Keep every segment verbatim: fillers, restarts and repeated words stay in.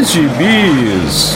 Bis de Bis.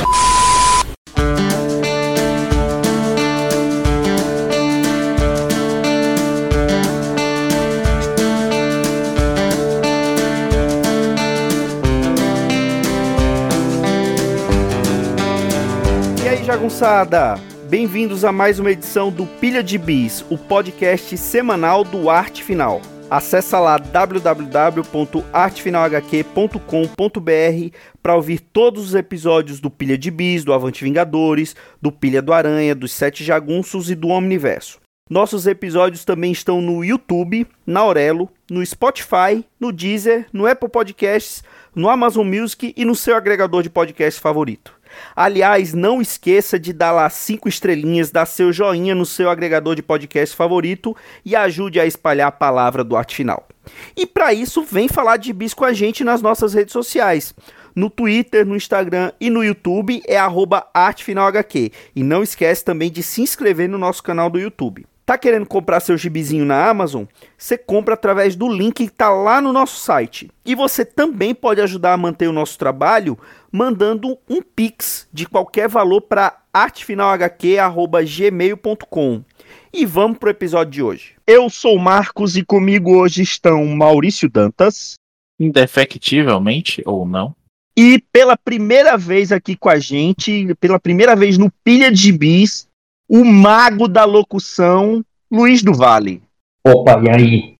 E aí, jagunçada? Bem-vindos a mais uma edição do Pilha de Bis, o podcast semanal do Arte Final. Acesse lá w w w ponto arte final h q ponto com ponto b r para ouvir todos os episódios do Pilha de Bis, do Avante Vingadores, do Pilha do Aranha, dos Sete Jagunços e do Omniverso. Nossos episódios também estão no YouTube, na Aurelo, no Spotify, no Deezer, no Apple Podcasts, no Amazon Music e no seu agregador de podcast favorito. Aliás, não esqueça de dar lá cinco estrelinhas, dar seu joinha no seu agregador de podcast favorito e ajude a espalhar a palavra do Arte Final. E para isso, vem falar de bis com a gente nas nossas redes sociais. No Twitter, no Instagram e no YouTube é arroba artefinalhq. E não esquece também de se inscrever no nosso canal do YouTube. Tá querendo comprar seu gibizinho na Amazon? Você compra através do link que tá lá no nosso site. E você também pode ajudar a manter o nosso trabalho mandando um Pix de qualquer valor para artefinalhq arroba gmail ponto com. E vamos pro episódio de hoje. Eu sou o Marcos e comigo hoje estão Maurício Dantas. Indefectivelmente ou não. E pela primeira vez aqui com a gente, pela primeira vez no Pilha de Bis, o mago da locução, Luiz do Vale. Opa, e aí?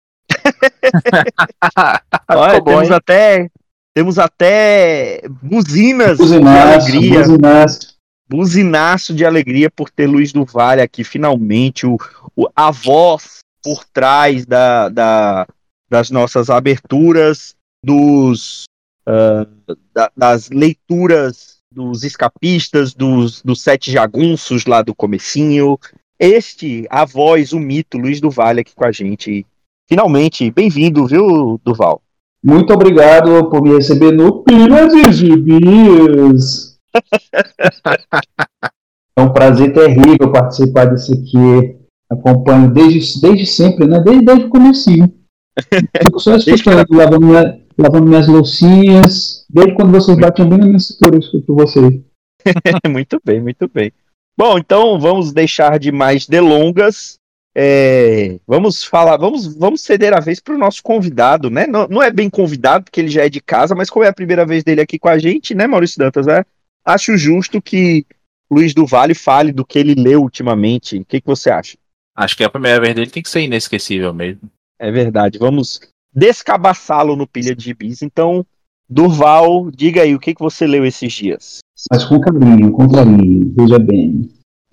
Olha, temos, até, temos até buzinas Buzinaço, de alegria. buzinaço. Buzinaço de alegria por ter Luiz do Vale aqui, finalmente. O, o, a voz por trás da, da, das nossas aberturas, dos, uh, da, das leituras dos escapistas, dos, dos Sete Jagunços lá do comecinho. Este, a voz, o mito, Luiz do Vale aqui com a gente. Finalmente, bem-vindo, viu, Duval? Muito obrigado por me receber no Pilha de Gibis. É um prazer terrível participar disso aqui. Acompanho desde, desde sempre, né? Desde, desde o comecinho. Fico só escutando, que... lavando, minha, lavando minhas loucinhas. Desde quando vocês batiam bem na minha cintura, eu escuto vocês. Muito bem, muito bem. Bom, então vamos deixar de mais delongas. É, vamos falar, vamos, vamos ceder a vez para o nosso convidado, né? Não, não é bem convidado, porque ele já é de casa, mas como é a primeira vez dele aqui com a gente, né, Maurício Dantas? É, acho justo que Luiz do Vale fale do que ele leu ultimamente. O que, que você acha? Acho que a primeira vez dele tem que ser inesquecível mesmo. É verdade. Vamos descabaçá-lo no Pilha de Gibis. Então, Durval, diga aí, o que, que você leu esses dias? Mas com carinho, com carinho, veja bem.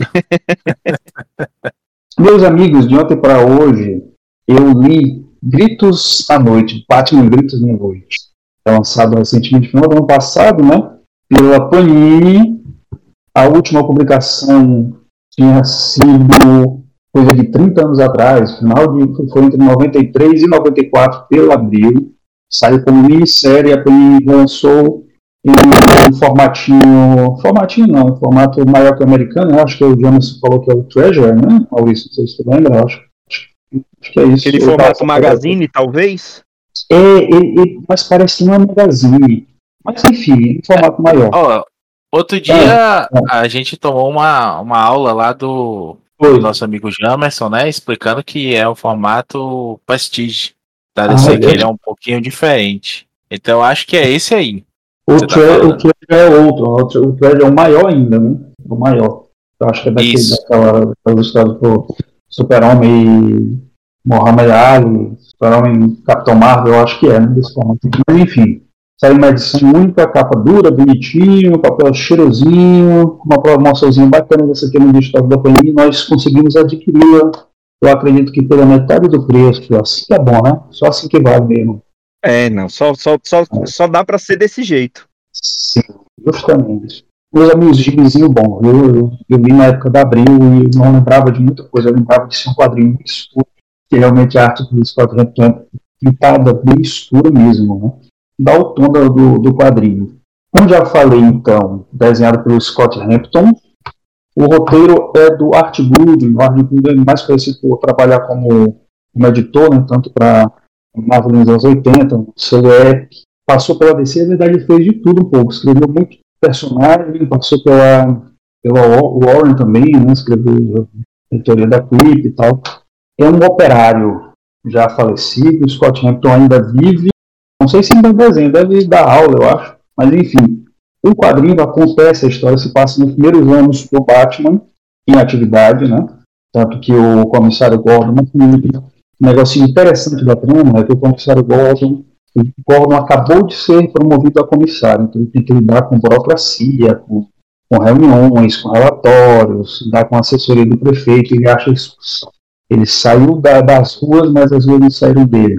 Meus amigos, de ontem para hoje, eu li Gritos à Noite, Batman Gritos na Noite. É lançado recentemente, no final do ano passado, né? Pela Panini. A última publicação tinha sido coisa de trinta anos atrás, final de, foi entre noventa e três e noventa e quatro, pela Abril. Saiu como minissérie, a Panini lançou em um formatinho, formatinho não, um formato maior que o americano, acho que o Jonas falou que é o Treasure, né, Maurício, não sei se você lembra, acho, acho, acho que é isso. Aquele formato magazine, talvez? É, é, é, mas parece uma magazine, mas enfim, um formato maior. Oh, outro dia é, é. a gente tomou uma, uma aula lá do, do nosso amigo Jamerson, né, explicando que é o formato Prestige, tá? Ah, sei é. que ele é um pouquinho diferente, então eu acho que é esse aí. O Treasure tá é outro, o Treasure é o maior ainda, né? O maior. Eu acho que é daquele, daquela, daquelas histórias do Super-Homem e Muhammad Ali, Super-Homem Capitão Marvel, eu acho que é, né? Desse formato. Mas enfim, saiu uma edição única, capa dura, bonitinho, papel cheirosinho, uma promoçãozinha bacana dessa aqui no digital da Panini, nós conseguimos adquiri-la, eu acredito que pela metade do preço, assim que é bom, né? Só assim que vale mesmo. É, não, só, só, só, só dá pra ser desse jeito. Sim, justamente. Meus amigos, gibizinho bom. Eu, eu, eu li na época da Abril e não lembrava de muita coisa. Eu lembrava de ser um quadrinho muito escuro, que realmente a arte do Scott Hampton é pintada bem escura mesmo, né? Dá o tom do, do quadrinho. Como já falei, então, desenhado pelo Scott Hampton, o roteiro é do Art Goodwin. O Art Goodwin é mais conhecido por trabalhar como, como editor, né? Tanto para Marvel nos anos oitenta, Silhouette, passou pela D C, na verdade ele fez de tudo um pouco, escreveu muito, personagem, passou pela, pela Warren também, né, escreveu a teoria da Creep e tal. É um operário já falecido, o Scott Hampton ainda vive, não sei se ainda é desenho, deve dar aula, eu acho, mas enfim, o quadrinho acontece, a história se passa nos primeiros anos do Batman em atividade, né? Tanto que o comissário Gordon, um negocinho interessante da trama é que o comissário Gordon, o Gordon acabou de ser promovido a comissário, então ele tem que lidar com burocracia, com, com reuniões, com relatórios, lidar com a assessoria do prefeito, ele acha isso. Ele saiu da, das ruas, mas as ruas não saíram dele.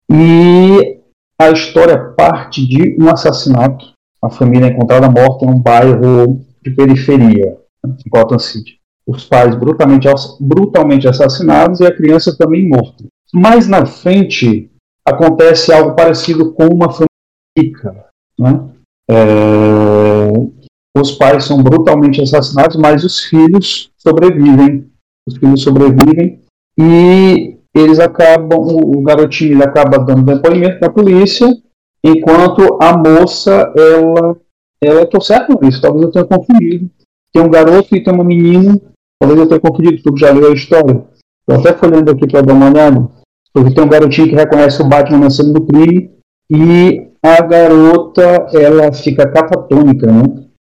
E a história parte de um assassinato. A família é encontrada morta em um bairro de periferia, em Gotham City. Os pais brutalmente, brutalmente assassinados e a criança também morta. Mais na frente, acontece algo parecido com uma família rica. Né? É... Os pais são brutalmente assassinados, mas os filhos sobrevivem. Os filhos sobrevivem e eles acabam, o garotinho ele acaba dando depoimento para a polícia, enquanto a moça, ela, ela eu tô certo nisso, talvez eu tenha confundido. Tem um garoto e tem uma menina, talvez eu tenha confundido, tu já leu a história. Estou até folhando aqui para dar uma olhada, porque tem um garotinho que reconhece o Batman na cena do crime, e a garota, ela fica catatônica, né?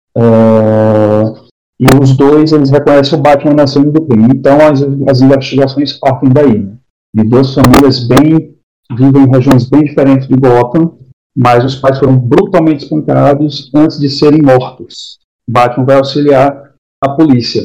Uh, e os dois, eles reconhecem o Batman na cena do crime. Então as, as investigações partem daí, né? De duas famílias bem, vivem em regiões bem diferentes de Gotham, mas os pais foram brutalmente espancados antes de serem mortos. Batman vai auxiliar a polícia.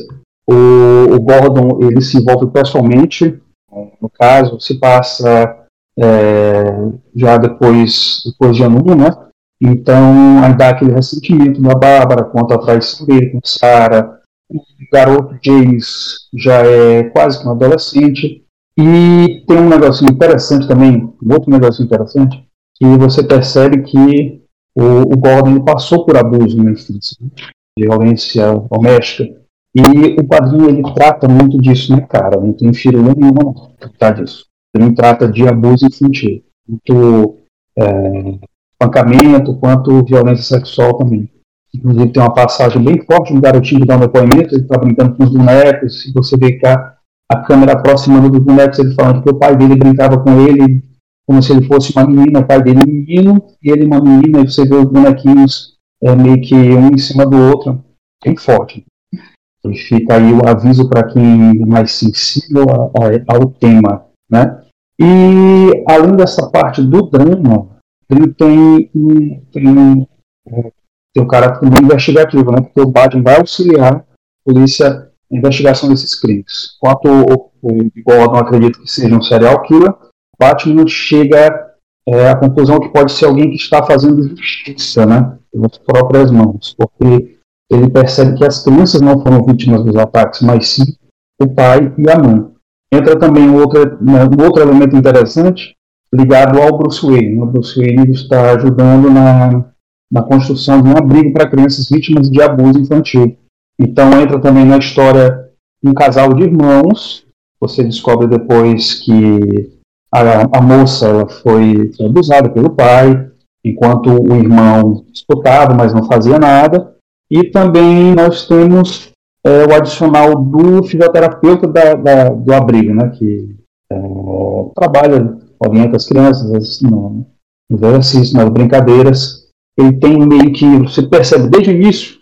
O, o Gordon, ele se envolve pessoalmente, no caso, se passa é, já depois, depois de ano um, né? Então, aí dá aquele ressentimento da Bárbara quanto à traição dele com Sarah. O garoto James já é quase que um adolescente. E tem um negocinho interessante também, um outro negocinho interessante, que você percebe que o, o Gordon ele passou por abuso na infância, né? Violência doméstica. E o quadrinho ele trata muito disso, né, cara? Não tem firula nenhuma não tratar disso. Ele trata de abuso infantil. Muito é, espancamento, quanto violência sexual também. Inclusive tem uma passagem bem forte do garotinho que dá um depoimento, ele está brincando com os bonecos, e você vê que a, a câmera aproximando dos bonecos, ele falando que o pai dele brincava com ele como se ele fosse uma menina, o pai dele um menino, e ele uma menina, e você vê os bonequinhos é, meio que um em cima do outro, bem forte. E fica aí o aviso para quem é mais sensível a, a, ao tema, né? E além dessa parte do drama, ele tem um, tem um, tem um caráter também investigativo, né? Porque o Batman vai auxiliar a polícia na investigação desses crimes. Enquanto o, o Gordon acredita que seja um serial killer, o Batman chega é, à conclusão que pode ser alguém que está fazendo justiça, né? Pelas próprias mãos, porque ele percebe que as crianças não foram vítimas dos ataques, mas sim o pai e a mãe. Entra também um outro, um outro elemento interessante ligado ao Bruce Wayne. O Bruce Wayne está ajudando na, na construção de um abrigo para crianças vítimas de abuso infantil. Então entra também na história um casal de irmãos. Você descobre depois que a, a moça ela foi, foi abusada pelo pai, enquanto o irmão disputava, mas não fazia nada. E também nós temos é, o adicional do fisioterapeuta da, da, do abrigo, né, que é, trabalha, orienta as crianças no, no exercício, nas brincadeiras. Ele tem meio que, você percebe desde o início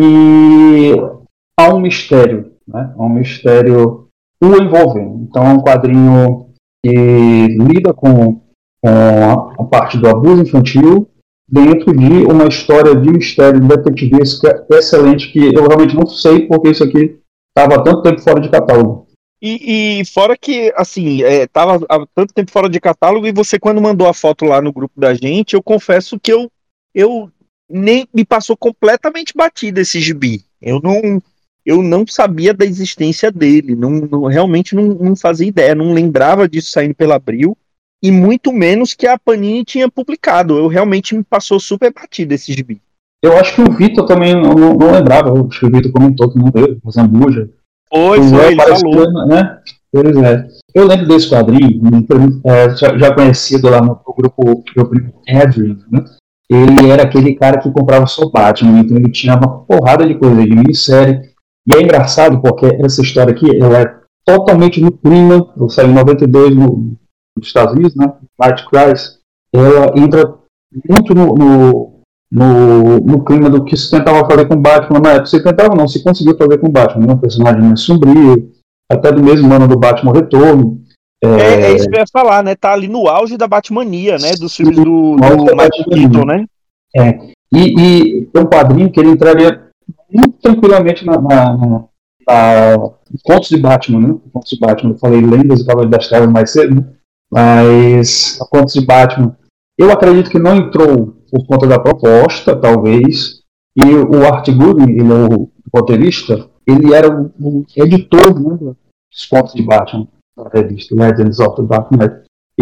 que há um mistério, né, há um mistério o envolvendo. Então é um quadrinho que lida com, com a, a parte do abuso infantil, dentro de uma história de mistério detetivesca excelente, que eu realmente não sei porque isso aqui estava há tanto tempo fora de catálogo. E, e fora que, assim, estava é, há tanto tempo fora de catálogo, e você quando mandou a foto lá no grupo da gente, eu confesso que eu, eu nem me passou completamente batido esse gibi. Eu não, eu não sabia da existência dele, não, não, realmente não, não fazia ideia, não lembrava disso saindo pela Abril. E muito menos que a Panini tinha publicado. Eu realmente me passou super batido esse gibi. Eu acho que o Vitor também não, não, não lembrava. Acho que o Vitor comentou que não deu, o Zambuja. Foi, foi, é, ele falou. Né? Pois é. Eu lembro desse quadrinho, é, já, já conhecido lá no, no grupo do primo Edwin, né? ele era aquele cara que comprava só Batman, então ele tinha uma porrada de coisa de minissérie. E é engraçado porque essa história aqui, ela é totalmente no clima, eu saí em noventa e dois no, nos Estados Unidos, né? March Crisis, ela entra muito no, no, no, no clima do que se tentava fazer com Batman na época. Se tentava não, se conseguiu fazer com Batman, né? Um personagem mais sombrio, até do mesmo ano do Batman Retorno. É, é, é isso que eu ia falar, né? Tá ali no auge da Batmania, né? Dos filmes do, do Michael Keaton, né? É. E, e tem um quadrinho que ele entraria muito tranquilamente na, na, na, na Contos de Batman, né? Contos de Batman. Eu falei Lendas e Cavaleiros das Trevas mais cedo, né? Mas Contos de Batman, eu acredito que não entrou por conta da proposta, talvez. E o Art Goodwin, ele é o roteirista, ele era o, o editor, né, dos Contos de Batman, da revista Legends of the Dark Knight.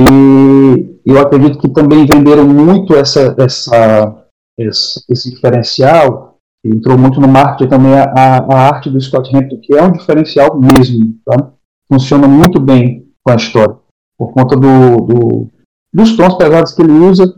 E eu acredito que também venderam muito essa, essa, esse, esse diferencial. Entrou muito no marketing também a, a arte do Scott Hampton, que é um diferencial mesmo, tá? Funciona muito bem com a história, por conta do, do, dos tons pesados que ele usa,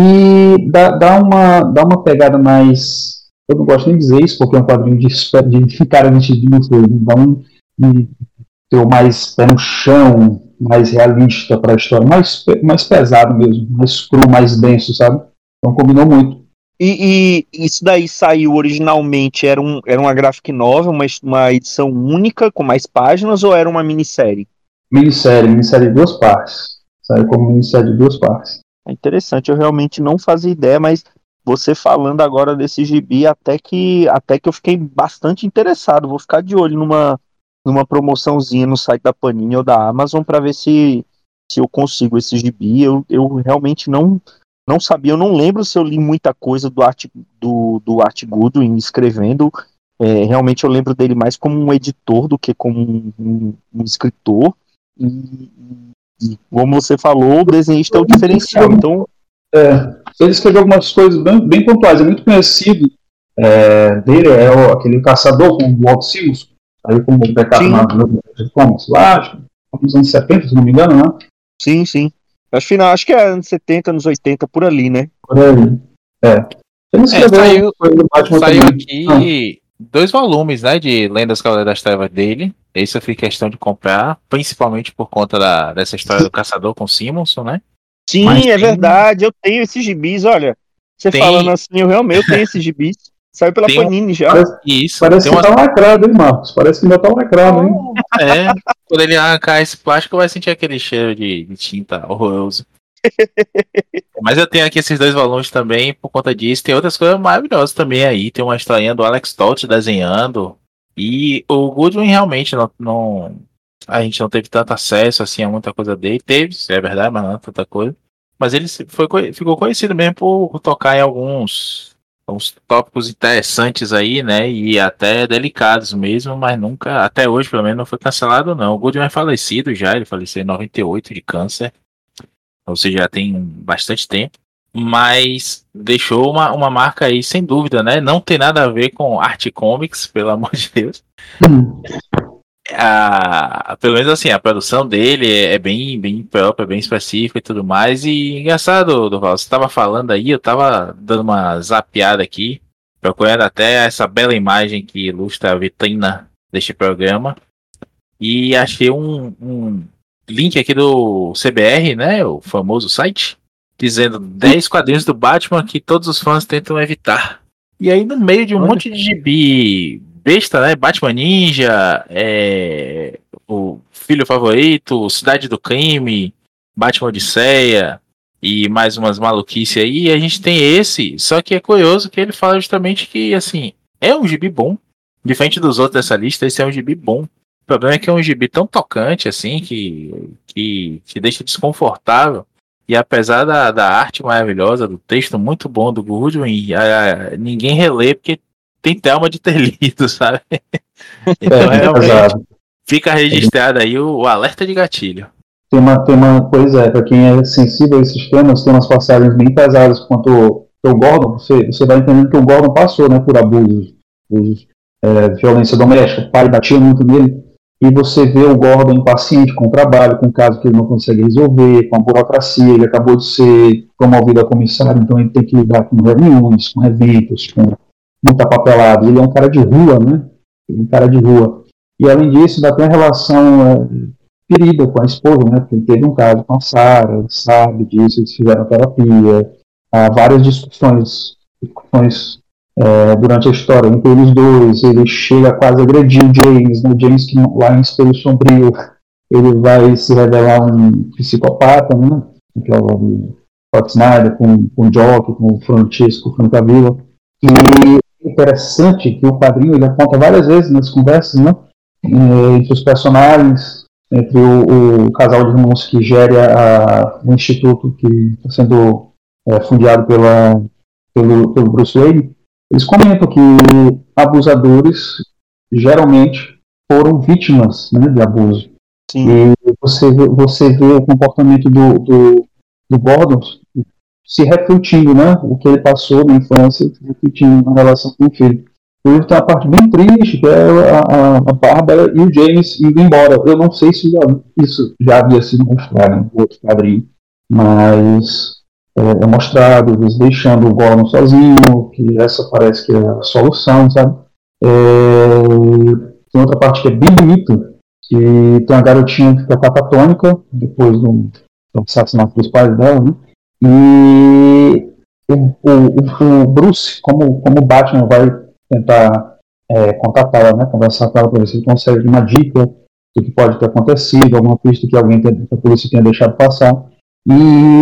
e dá, dá, uma, dá uma pegada mais, eu não gosto nem de dizer isso, porque é um quadrinho de, de cara de dá um, um ter mais pé no chão, mais realista para a história, mais, mais pesado mesmo, mais cru, mais denso, sabe? Então combinou muito. E, e isso daí saiu originalmente, era, um, era uma graphic novel, uma, uma edição única, com mais páginas, ou era uma minissérie? Minissérie, minissérie de duas partes. Saiu como minissérie de duas partes. É interessante, eu realmente não fazia ideia, mas você falando agora desse gibi, até que, até que eu fiquei bastante interessado. Vou ficar de olho numa, numa promoçãozinha no site da Panini ou da Amazon para ver se, se eu consigo esse gibi. Eu, eu realmente não... Não sabia, eu não lembro se eu li muita coisa do Art, do, do Art Goodwin escrevendo. É, realmente eu lembro dele mais como um editor do que como um, um, um escritor. E, e, como você falou, o desenhista é o diferencial. Então, é, ele escreveu algumas coisas bem, bem pontuais. É muito conhecido é, dele, é o, aquele caçador com o Walt Simmons, aí como o backup na Comics, lá, acho que nos anos setenta, se não me engano, né? Sim, sim. Acho que, acho que é anos setenta, anos oitenta, por ali, né? Por aí. É. Ele escreveu, é, saiu saiu também. aqui ah. dois volumes, né, de Lendas Cavaleiros das Trevas dele. Esse eu fiz questão de comprar, principalmente por conta da, dessa história do caçador com Simonson, né? Sim, Mas é tem... verdade. Eu tenho esses gibis, olha. Você tem... falando assim, eu realmente eu tenho esses gibis. Saiu pela Panini um... já. Parece, Isso. Parece que uma... tá lacrado, hein, Marcos? Parece que ainda tá lacrado, hein? É. Quando ele arrancar esse plástico, vai sentir aquele cheiro de, de tinta horroroso. Mas eu tenho aqui esses dois volumes também por conta disso. Tem outras coisas maravilhosas também aí. Tem uma historinha do Alex Toth desenhando. E o Goodwin realmente não, não. A gente não teve tanto acesso assim a muita coisa dele. Teve, é verdade, mas não tanta coisa. Mas ele foi, ficou conhecido mesmo por tocar em alguns, alguns tópicos interessantes aí, né? E até delicados mesmo, mas nunca, até hoje pelo menos, não foi cancelado, não. O Goodwin é falecido já, ele faleceu em noventa e oito de câncer. Ou seja, já tem bastante tempo, mas deixou uma, uma marca aí, sem dúvida, né? Não tem nada a ver com Art Comics, pelo amor de Deus. Hum. A, pelo menos assim, a produção dele é, é bem, bem própria, bem específica e tudo mais. E engraçado, Durval, você estava falando aí, eu estava dando uma zapeada aqui, procurando até essa bela imagem que ilustra a vitrina deste programa, e achei um... um link aqui do C B R, né, o famoso site, dizendo dez quadrinhos do Batman que todos os fãs tentam evitar. E aí no meio de um Olha. monte de gibi besta, né, Batman Ninja, é, o Filho Favorito, Cidade do Crime, Batman Odisseia e mais umas maluquices aí, e a gente tem esse, só que é curioso que ele fala justamente que, assim, é um gibi bom, diferente dos outros dessa lista, esse é um gibi bom. O problema é que é um gibi tão tocante, assim, que, que te deixa desconfortável. E apesar da, da arte maravilhosa, do texto muito bom do Goodwin, a, a, ninguém relê porque tem trauma de ter lido, sabe? Então, é, realmente, fica registrado aí o, o alerta de gatilho. Tem uma, tem uma coisa, é, para quem é sensível a esses temas, tem umas passagens bem pesadas quanto o Gordon, você, você vai entendendo que o Gordon passou, né, por abusos, abusos é, violência doméstica, o pai batia muito nele. e você vê o Gordon impaciente com o trabalho, com o caso que ele não consegue resolver, com a burocracia. Ele acabou de ser promovido a comissário, então ele tem que lidar com reuniões, com eventos, com muita papelada. Ele é um cara de rua, né? Ele é um cara de rua. E além disso, ainda tem a relação é, querida com a esposa, né? Porque ele teve um caso com a Sarah, sabe disso, eles fizeram terapia. Há várias discussões, discussões É, durante a história entre eles dois. Ele chega a quase a agredir o James, né? O James, que lá em Espelho Sombrio, ele vai se revelar um psicopata, né? Que é o Scott Snyder, com, com o Jock, com o Francesco Francavilla. E é interessante que o quadrinho ele aponta várias vezes nas conversas, né? Entre os personagens, entre o, o casal de irmãos que gere a, o instituto que está sendo é, fundiado pela, pelo, pelo Bruce Wayne. Eles comentam que abusadores geralmente foram vítimas, né, de abuso. Sim. E você vê, você vê o comportamento do, do, do Gordon se refletindo, né, o que ele passou na infância, refletindo na relação com o filho. Ele tem uma parte bem triste, que é a, a, a Bárbara e o James indo embora. Eu não sei se já, isso já havia sido mostrado em outro quadrinho, mas é mostrado, eles deixando o Gordon sozinho, que essa parece que é a solução, sabe? É, tem outra parte que é bem bonita, que tem uma garotinha que fica catatônica, depois do, do assassinato dos pais dela, né? E o, o, o Bruce, como, como o Batman vai tentar é, contatá-la, né? Conversar com ela para ver se ele consegue uma dica do que pode ter acontecido, alguma pista que alguém tem, que a polícia tenha deixado passar. E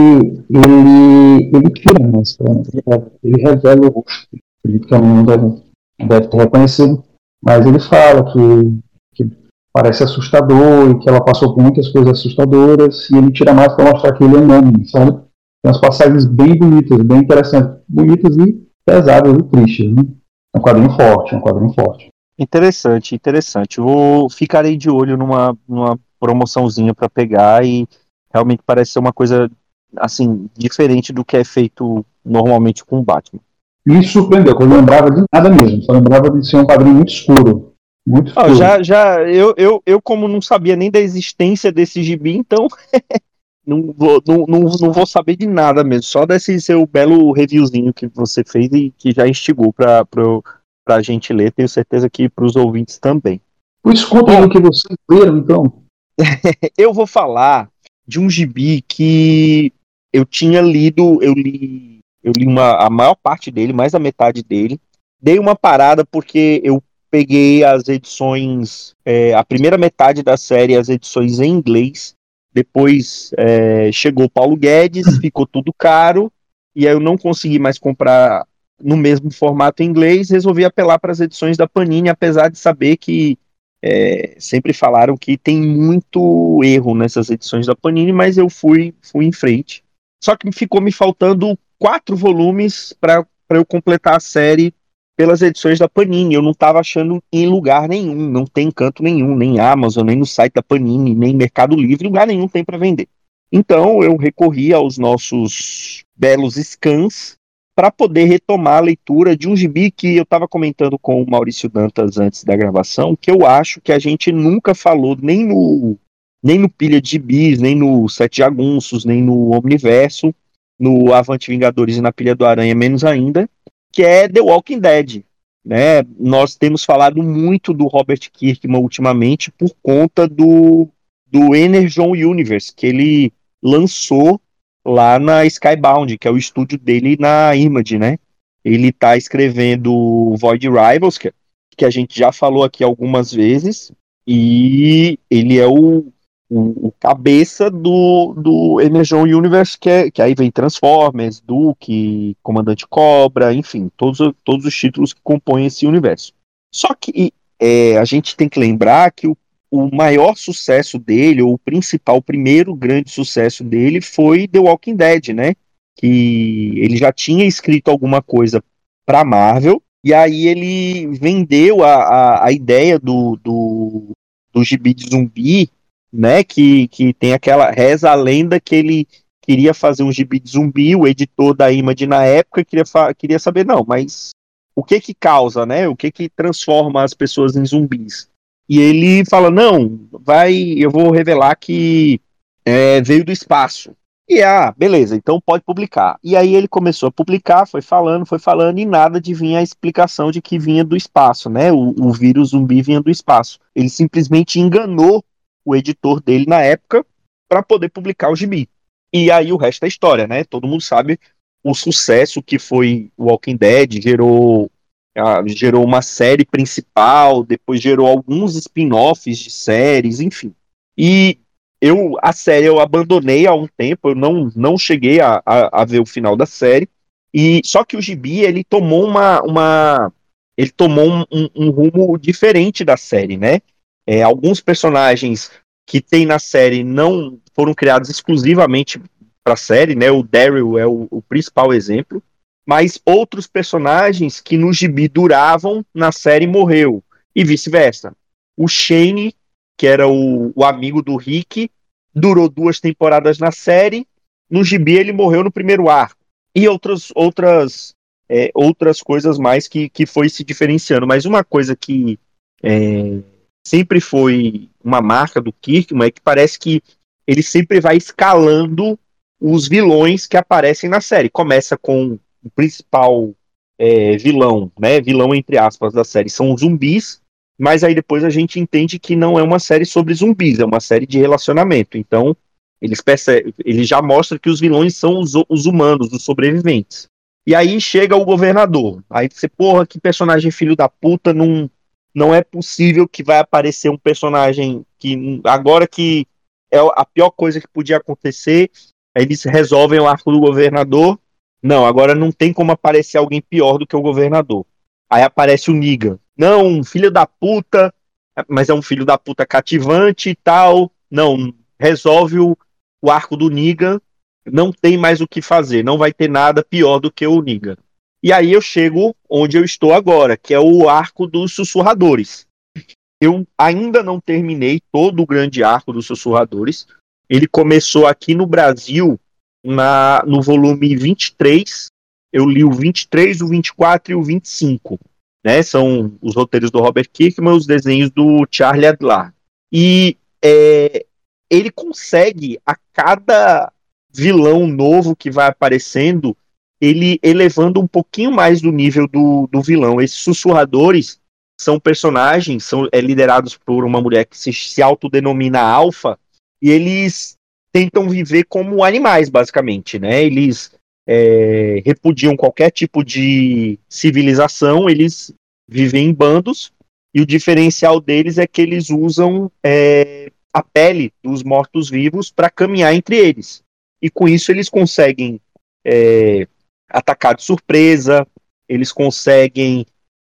ele, ele tira a máscara, ele revela o rosto, ele que não deve, deve ter reconhecido, mas ele fala que, que parece assustador e que ela passou por muitas coisas assustadoras, e ele tira a máscara para mostrar que ele é humano, sabe? Tem umas passagens bem bonitas, bem interessantes, bonitas e pesadas e tristes, né? É um quadrinho forte, é um quadrinho forte. Interessante, interessante. Vou, ficarei de olho numa, numa promoçãozinha para pegar e realmente parece ser uma coisa, assim, diferente do que é feito normalmente com o Batman. Me surpreendeu, porque eu não lembrava de nada mesmo, só lembrava de ser um quadrinho muito escuro. Muito escuro. Ah, já, já, eu, eu, eu, como não sabia nem da existência desse gibi, então não, vou, não, não, não vou saber de nada mesmo, só desse seu belo reviewzinho que você fez e que já instigou para a gente ler, tenho certeza que para os ouvintes também. Pois conta o que vocês leram, então. Eu vou falar de um gibi que eu tinha lido, eu li, eu li uma, a maior parte dele, mais da metade dele. Dei uma parada porque eu peguei as edições, é, a primeira metade da série, as edições em inglês. Depois é, chegou Paulo Guedes, ficou tudo caro, e aí eu não consegui mais comprar no mesmo formato em inglês. Resolvi apelar para as edições da Panini, apesar de saber que É, sempre falaram que tem muito erro nessas edições da Panini, mas eu fui, fui em frente. Só que ficou me faltando quatro volumes para eu completar a série pelas edições da Panini. Eu não estava achando em lugar nenhum, não tem canto nenhum, nem Amazon, nem no site da Panini, nem Mercado Livre, lugar nenhum tem para vender. Então eu recorri aos nossos belos scans para poder retomar a leitura de um gibi que eu estava comentando com o Maurício Dantas antes da gravação, que eu acho que a gente nunca falou nem no, nem no Pilha de Gibis, nem no Sete Jagunços, nem no Omniverso, no Avante Vingadores e na Pilha do Aranha menos ainda, que é The Walking Dead. Né? Nós temos falado muito do Robert Kirkman ultimamente por conta do, do Energon Universe, que ele lançou lá na Skybound, que é o estúdio dele na Image, né? Ele tá escrevendo Void Rivals, que, que a gente já falou aqui algumas vezes, e ele é o, o, o cabeça do, do Energon Universe, que, é, que aí vem Transformers, Duke, Comandante Cobra, enfim, todos, todos os títulos que compõem esse universo. Só que é, a gente tem que lembrar que o o maior sucesso dele, ou o principal, o primeiro grande sucesso dele foi The Walking Dead, né? Que ele já tinha escrito alguma coisa para Marvel, e aí ele vendeu a, a, a ideia do, do, do gibi de zumbi, né? Que, que tem aquela, reza a lenda que ele queria fazer um gibi de zumbi, o editor da Image na época queria, queria saber, não, mas o que que causa, né? O que que transforma as pessoas em zumbis? e ele fala, não, vai, eu vou revelar que é, veio do espaço. E, ah, beleza, então pode publicar. E aí ele começou a publicar, foi falando, foi falando, e nada de vir a explicação de que vinha do espaço, né? O, o vírus zumbi vinha do espaço. Ele simplesmente enganou o editor dele na época para poder publicar o gibi. E aí o resto é história, né? Todo mundo sabe o sucesso que foi o Walking Dead, gerou, ah, gerou uma série principal, depois gerou alguns spin-offs de séries, enfim. E eu, a série eu abandonei há um tempo, eu não, não cheguei a, a, a ver o final da série, e só que o gibi, ele tomou uma, uma ele tomou um, um, um rumo diferente da série, né? É, alguns personagens que tem na série não foram criados exclusivamente para a série, né? O Daryl é o, o principal exemplo, mas outros personagens que no gibi duravam, na série morreu, e vice-versa. O Shane, que era o, o amigo do Rick, durou duas temporadas na série, no gibi ele morreu no primeiro arco, e outras, outras, é, outras coisas mais que, que foi se diferenciando. Mas uma coisa que é, sempre foi uma marca do Kirkman é que parece que ele sempre vai escalando os vilões que aparecem na série. Começa com o principal é, vilão, né, vilão entre aspas da série, são os zumbis, mas aí depois a gente entende que não é uma série sobre zumbis, é uma série de relacionamento. Então, eles percebem, ele já mostra que os vilões são os, os humanos, os sobreviventes. E aí chega o governador. Aí você, porra, que personagem filho da puta, não, não é possível que vai aparecer um personagem que, agora que é a pior coisa que podia acontecer, aí eles resolvem o arco do governador. Não, agora não tem como aparecer alguém pior do que o governador. Aí aparece o Negan. Não, filho da puta, mas é um filho da puta cativante e tal. Não, resolve o, o arco do Negan, não tem mais o que fazer, não vai ter nada pior do que o Negan. E aí eu chego onde eu estou agora, que é o arco dos sussurradores. Eu ainda não terminei todo o grande arco dos sussurradores. Ele começou aqui no Brasil na, no volume vinte e três. Eu li o vinte e três, o vinte e quatro e o vinte e cinco. Né? São os roteiros do Robert Kirkman, os desenhos do Charlie Adlard. E é, ele consegue, a cada vilão novo que vai aparecendo, ele elevando um pouquinho mais do nível do, do vilão. Esses sussurradores são personagens, são é, liderados por uma mulher que se, se autodenomina Alpha, e eles tentam viver como animais, basicamente, né? Eles é, repudiam qualquer tipo de civilização, eles vivem em bandos, e o diferencial deles é que eles usam é, a pele dos mortos-vivos para caminhar entre eles. E com isso eles conseguem é, atacar de surpresa, eles conseguem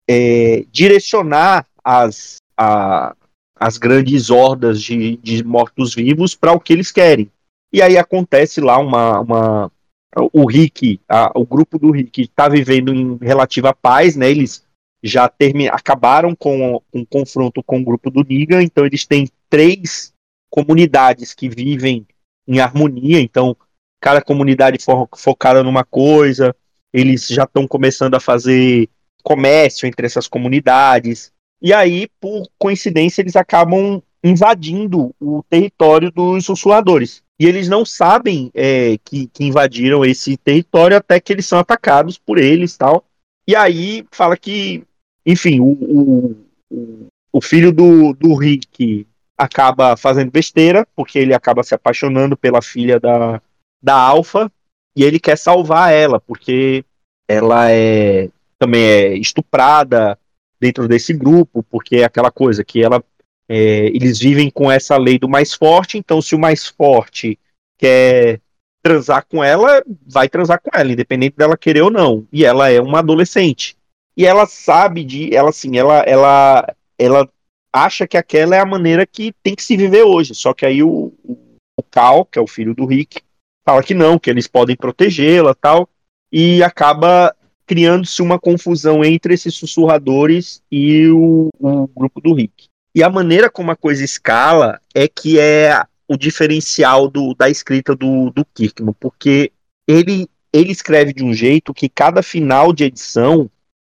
é, direcionar as, a, as grandes hordas de, de mortos-vivos para o que eles querem. E aí acontece lá uma... uma o Rick, a, o grupo do Rick está vivendo em relativa paz, né? Eles já termi- acabaram com um confronto com o grupo do Negan, então eles têm três comunidades que vivem em harmonia, então cada comunidade fo- focada numa coisa, eles já estão começando a fazer comércio entre essas comunidades, e aí, por coincidência, eles acabam invadindo o território dos sussurradores. E eles não sabem é, que, que invadiram esse território até que eles são atacados por eles e tal. E aí fala que, enfim, o, o, o filho do, do Rick acaba fazendo besteira, porque ele acaba se apaixonando pela filha da, da Alpha, e ele quer salvar ela, porque ela é também é estuprada dentro desse grupo, porque é aquela coisa que ela, é, eles vivem com essa lei do mais forte, então se o mais forte quer transar com ela, vai transar com ela, independente dela querer ou não. E ela é uma adolescente. E ela sabe de, ela assim, ela, ela, ela acha que aquela é a maneira que tem que se viver hoje. Só que aí o, o Cal, que é o filho do Rick, fala que não, que eles podem protegê-la, tal, e acaba criando-se uma confusão entre esses sussurradores e o, o grupo do Rick. E a maneira como a coisa escala é que é o diferencial do, da escrita do, do Kirkman, porque ele, ele escreve de um jeito que cada final de edição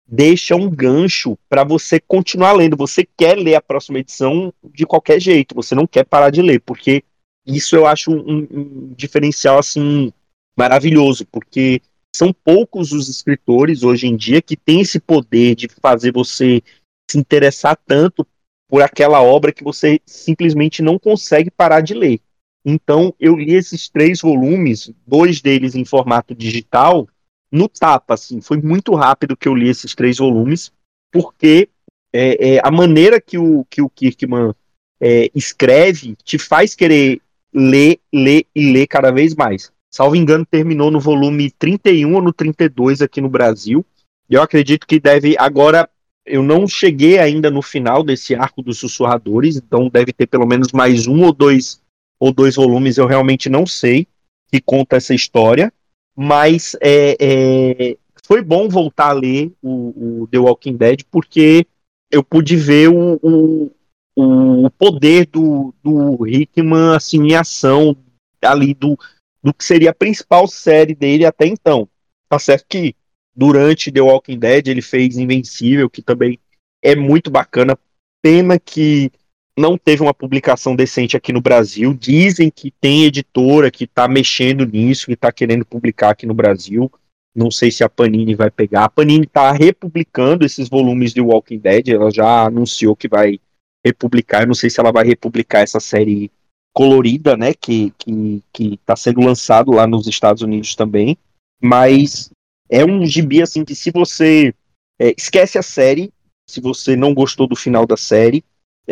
deixa um gancho para você continuar lendo. Você quer ler a próxima edição de qualquer jeito, você não quer parar de ler, porque isso eu acho um, um diferencial assim maravilhoso, porque são poucos os escritores hoje em dia que têm esse poder de fazer você se interessar tanto por aquela obra que você simplesmente não consegue parar de ler. Então eu li esses três volumes, dois deles em formato digital, no tapa, assim, foi muito rápido que eu li esses três volumes, porque é, é, a maneira que o, que o Kirkman é, escreve te faz querer ler, ler e ler cada vez mais. Salvo engano, terminou no volume trinta e um ou no trinta e dois aqui no Brasil. Eu acredito que deve, agora, eu não cheguei ainda no final desse arco dos sussurradores, então deve ter pelo menos mais um ou dois, ou dois volumes, eu realmente não sei, que conta essa história. Mas é, é, foi bom voltar a ler o, o The Walking Dead, porque eu pude ver o, o, o poder do, do Hickman assim, em ação ali do, do que seria a principal série dele até então. Tá certo que durante The Walking Dead ele fez Invencível, que também é muito bacana. Pena que não teve uma publicação decente aqui no Brasil. Dizem que tem editora que tá mexendo nisso, que tá querendo publicar aqui no Brasil. Não sei se a Panini vai pegar. A Panini tá republicando esses volumes de Walking Dead. Ela já anunciou que vai republicar. Eu não sei se ela vai republicar essa série colorida, né? Que, que, que tá sendo lançado lá nos Estados Unidos também. Mas é um gibi assim que se você é, esquece a série, se você não gostou do final da série,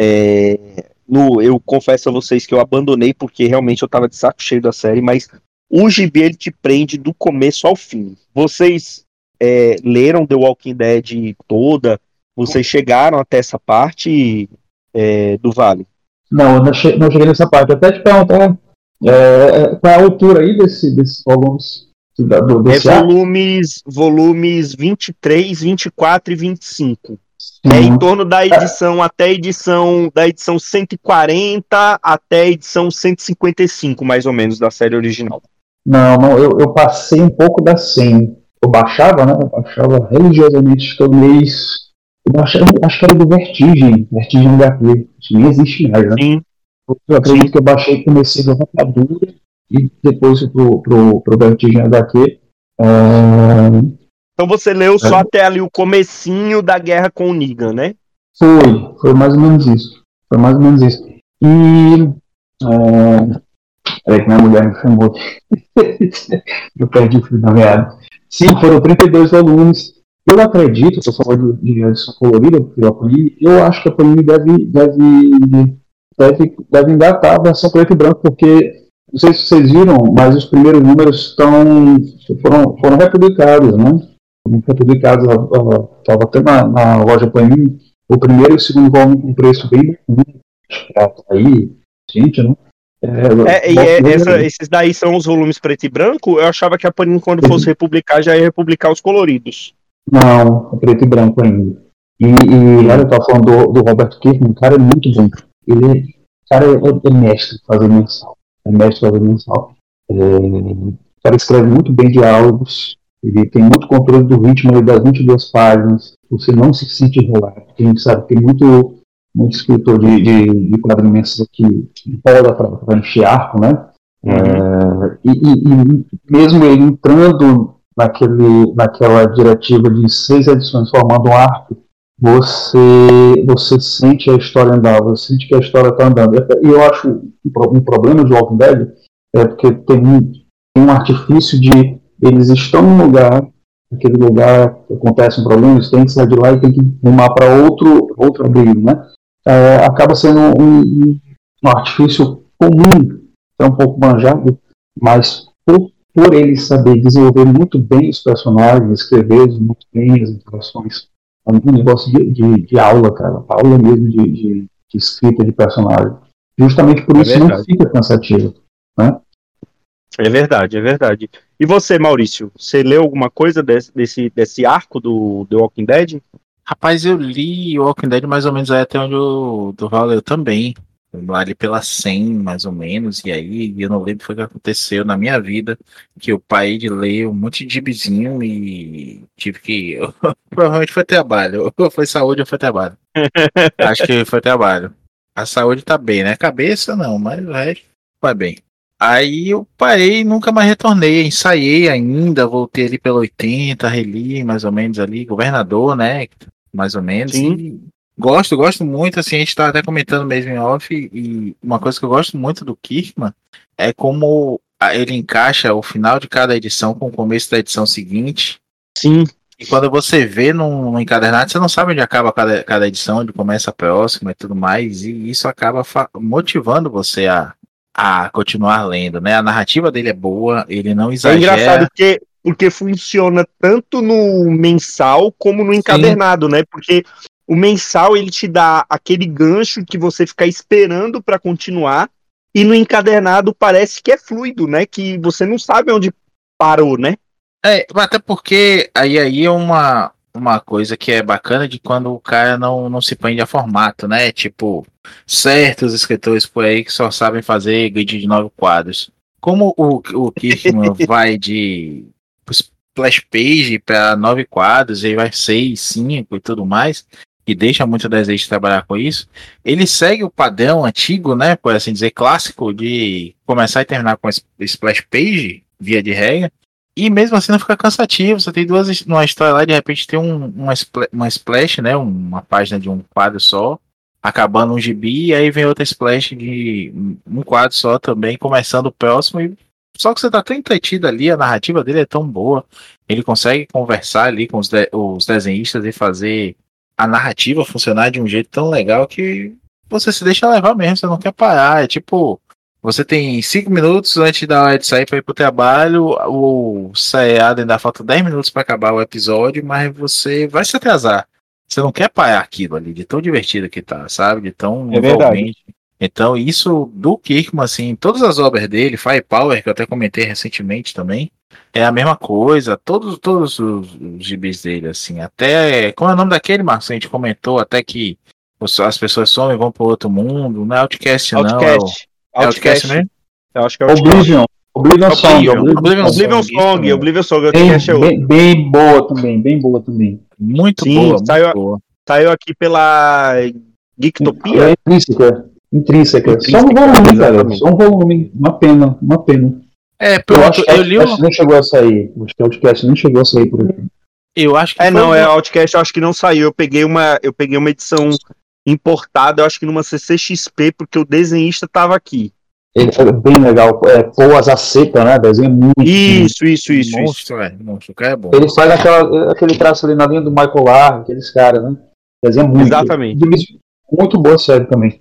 é, no, eu confesso a vocês que eu abandonei porque realmente eu tava de saco cheio da série, mas o gibi ele te prende do começo ao fim. Vocês é, leram The Walking Dead toda? Vocês chegaram até essa parte é, do Vale? Não, eu não, che não cheguei nessa parte. Até te perguntar é, qual é a altura aí desse, desses volumes do, desse É volumes, volumes vinte e três, vinte e quatro e vinte e cinco. É em torno da edição, até a edição, da edição cento e quarenta até a edição cento e cinquenta e cinco, mais ou menos, da série original. Não, não, eu, eu passei um pouco da cem. Eu baixava, né? Eu baixava religiosamente todo mês. Eu baixava, acho que era do Vertigem, Vertigem H Q. Isso nem existe mais, né? Sim. Eu acredito Sim. que eu baixei, comecei da Rapadura e depois pro, pro, pro Vertigem H Q. Uh... Então você leu só é. até ali o comecinho da guerra com o Negan, né? Foi, foi mais ou menos isso. Foi mais ou menos isso. E... Uh... Peraí que minha mulher me chamou. Eu perdi o fio da meada. Sim, foram trinta e dois volumes. Eu acredito, se eu falar de, de edição colorida, eu acho que a Panini deve, deve, deve, deve engatar a versão preto e branco, porque, não sei se vocês viram, mas os primeiros números estão, foram, foram republicados, né? Foram republicados, estava até na, na loja Panini, o primeiro e o segundo volume com preço bem barato. Aí, gente, né? É, é, e é, essa, esses daí são os volumes preto e branco? Eu achava que a Panini, quando fosse republicar, já ia republicar os coloridos. Não, é preto e branco ainda. E, e olha, eu tava falando do, do Robert Kirkman, o cara é muito bom. Ele, cara, é, é mestre fazer mensal. É mestre fazer mensal. É, o cara escreve muito bem diálogos. Ele tem muito controle do ritmo das vinte e duas páginas. Você não se sente enrolado. A gente sabe que tem muito, muito escritor de, de, de quadrinho mensal que empolga para encher arco, né? Uhum. É, e, e, e mesmo ele entrando naquele, naquela diretiva de seis edições formando um arco, você, você sente a história andar, você sente que a história está andando. E eu acho um problema de Walking Dead é porque tem, tem um artifício de eles estão num lugar, naquele lugar acontece um problema, eles têm que sair de lá e tem que rumar para outro, outro abrigo, né? É, acaba sendo um, um artifício comum, é um pouco manjado, mas por, por ele saber desenvolver muito bem os personagens, escrever muito bem as interações, é um negócio de, de, de aula, cara, aula mesmo de, de, de escrita de personagem. Justamente por é isso verdade. Não fica cansativo, né? É verdade, é verdade. E você, Maurício, você leu alguma coisa desse, desse, desse arco do The Walking Dead? Rapaz, eu li o Walking Dead mais ou menos até onde o Durval leu também. ali pela cem, mais ou menos, e aí eu não lembro o que aconteceu na minha vida, que eu parei de ler um monte de gibizinho e tive que... Provavelmente foi trabalho, ou foi saúde ou foi trabalho. Acho que foi trabalho. A saúde tá bem, né? Cabeça não, mas o resto vai bem. Aí eu parei e nunca mais retornei. Ensaiei ainda, voltei ali pelo oitenta, reli mais ou menos ali, governador, né? Mais ou menos. Sim. E gosto, gosto muito. Assim, a gente tá até comentando mesmo em off. E uma coisa que eu gosto muito do Kirkman é como ele encaixa o final de cada edição com o começo da edição seguinte. Sim. E quando você vê num, num encadernado, você não sabe onde acaba cada, cada edição, onde começa a próxima e tudo mais. E isso acaba motivando você a. a continuar lendo, né? A narrativa dele é boa, ele não exagera. É engraçado porque, porque funciona tanto no mensal como no encadernado, Sim. né? Porque o mensal ele te dá aquele gancho que você fica esperando para continuar, e no encadernado parece que é fluido, né? Que você não sabe onde parou, né? É, até porque aí, aí é uma, uma coisa que é bacana de quando o cara não, não se prende a formato, né? Tipo, certos escritores por aí que só sabem fazer grid de nove quadros. Como o, o Kirkman vai de splash page para nove quadros, e vai seis, cinco e tudo mais, e deixa muito desejo de trabalhar com isso, ele segue o padrão antigo, né? Por assim dizer, clássico, de começar e terminar com splash page, via de regra. E mesmo assim não fica cansativo. Você tem duas numa história lá, de repente tem um, uma, uma splash, né? Uma página de um quadro só, acabando um gibi, e aí vem outra splash de um quadro só também, começando o próximo. E só que você tá tão entretido ali, a narrativa dele é tão boa. Ele consegue conversar ali com os, de, os desenhistas e fazer a narrativa funcionar de um jeito tão legal que você se deixa levar mesmo, você não quer parar. É tipo. Você tem cinco minutos antes da hora de sair para ir pro trabalho, o seriado ainda falta dez minutos para acabar o episódio, mas você vai se atrasar. Você não quer parar aquilo ali, de tão divertido que tá, sabe? De tão é envolvente. Então, isso do Kirkman, assim, todas as obras dele, Firepower, que eu até comentei recentemente também, é a mesma coisa, todos, todos os, os gibis dele, assim, até. Qual é o nome daquele, Marcos? A gente comentou até que as pessoas somem e vão pro outro mundo, não é Outcast, não. Outcast. É Outcast mesmo? Eu acho que é Oblivion. Oblivion Song. Oblivion Song. Oblivion Song. Outcast é outro. Bem, bem boa também. Bem boa também. Muito Sim, boa. Saiu, muito boa. Saiu aqui pela Geektopia. É intrínseca. Intrínseca. Intrínseca. Só um volume, cara. Só um volume. Uma pena. Uma pena. É, pronto. Eu acho que eu o li Outcast nem chegou a sair. Acho que o Outcast nem chegou a sair por aqui. Eu acho que é, não, é Outcast, eu acho que não saiu. Eu peguei uma, eu peguei uma edição importada, eu acho que numa C C X P, porque o desenhista tava aqui. Ele é bem legal. É, Poas Aceta, né? Desenho muito. Isso, isso, isso. Monstro, é. Monstro, é bom. Ele faz aquela, aquele traço ali na linha do Michael Lark, aqueles caras, né? Desenho muito. Exatamente. Muito boa série também.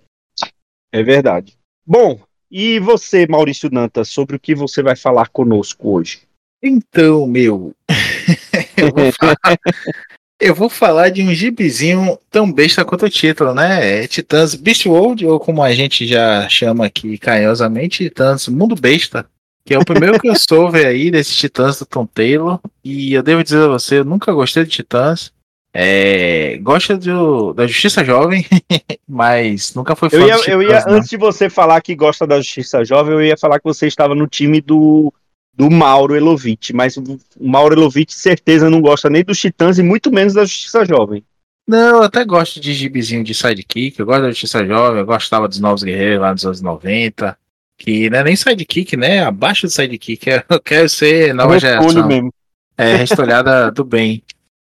É verdade. Bom, e você, Maurício Dantas, sobre o que você vai falar conosco hoje? Então, meu. eu, vou falar... eu vou falar de um gibizinho tão besta quanto o título, né? É Titãs Beast World, ou como a gente já chama aqui carinhosamente, Titãs Mundo Besta, que é o primeiro crossover aí desses Titãs do Tom Taylor. E eu devo dizer a você, eu nunca gostei de Titãs. É, gosto do, da Justiça Jovem, mas nunca foi fã eu ia, dos Titãs, eu ia, não. Antes de você falar que gosta da Justiça Jovem, eu ia falar que você estava no time do, do Mauro Elovitch, mas o Mauro Elovitch certeza não gosta nem dos Titãs e muito menos da Justiça Jovem. Não, eu até gosto de gibizinho de sidekick, eu gosto da Justiça Jovem, eu gostava dos Novos Guerreiros lá nos anos noventa, que não é nem sidekick, né? Abaixo do sidekick, eu quero ser nova geração. Mesmo. É, restolhada do bem.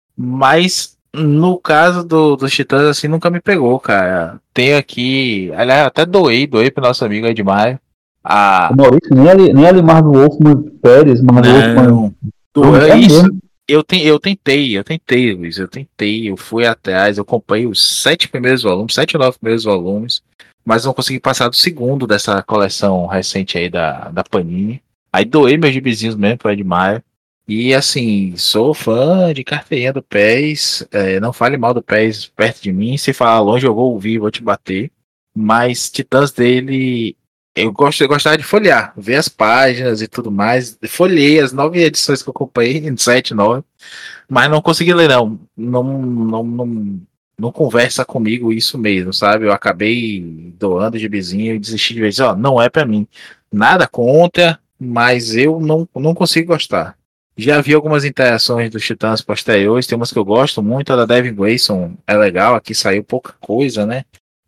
Mas no caso do, dos Titãs, assim, nunca me pegou, cara. Tenho aqui, aliás, até doei, doei pro nosso amigo Edmar. A... O Maurício, nem ali, nem ali Mar do Wolfman Pérez, Mar do Wolfman. Não, é isso. Mesmo. Eu, te, eu tentei, eu tentei, Luiz, eu tentei, eu fui atrás, eu comprei os sete primeiros volumes, sete ou nove primeiros volumes, mas não consegui passar do segundo dessa coleção recente aí da, da Panini. Aí doei meus gibizinhos mesmo pro Edmar. E assim, sou fã de carteirinha do Pés, é, não fale mal do Pés perto de mim, se falar longe eu vou ouvir, vou te bater. Mas Titãs dele, eu, gosto, eu gostava de folhear, ver as páginas e tudo mais. Folhei as nove edições que eu comprei, em sete, nove, mas não consegui ler não. Não, não, não, não conversa comigo isso mesmo, sabe? Eu acabei doando o gibizinho e desisti de vez. Ó, não é pra mim. Nada contra, mas eu não, não consigo gostar. Já vi algumas interações dos Titãs posteriores, tem umas que eu gosto muito, a da Devin Grayson é legal, aqui saiu pouca coisa, né?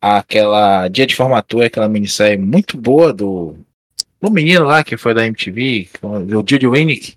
Aquela Dia de Formatura, aquela minissérie muito boa do, do menino lá que foi da M T V, o Judy Winnick.